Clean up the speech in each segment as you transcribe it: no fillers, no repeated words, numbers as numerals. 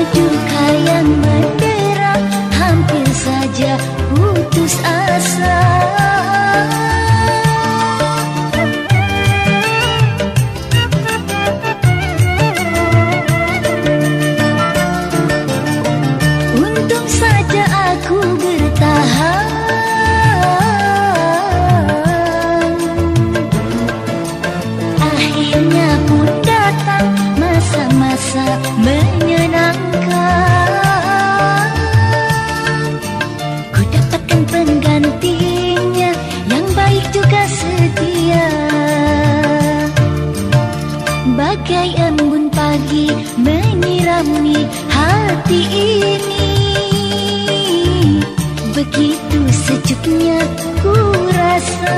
Duka yang mendera, hampir saja putus asa. Untung saja aku bertahan. Akhirnya pun datang masa-masa menyenangkan. Ku dapatkan penggantinya yang baik juga setia. Bagai embun pagi menyirami hati ini. Begitu sejuknya ku rasa,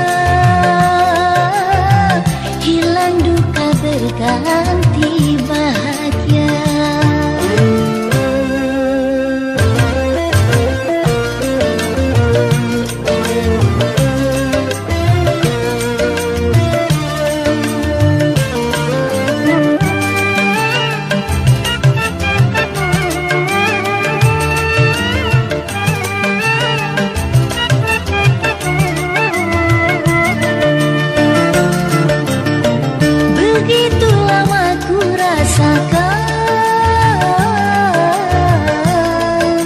hilang duka berganti bahagia. Begitu lama ku rasakan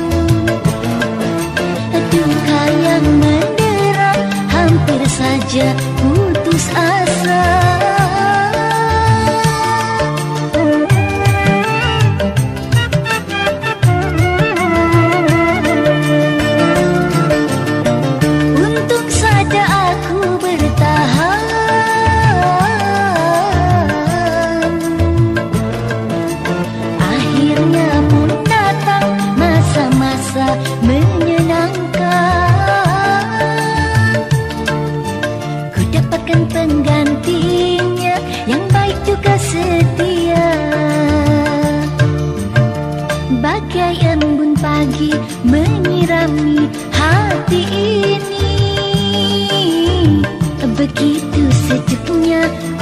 duka yang mendera, hampir saja putus asa. Untung saja aku bertahan. Akhirnya pun datang masa-masa menyenangkan. Ku dapatkan penggantinya yang baik juga setia. Bagai embun pagi menyirami hati ini. Begitu sejuknya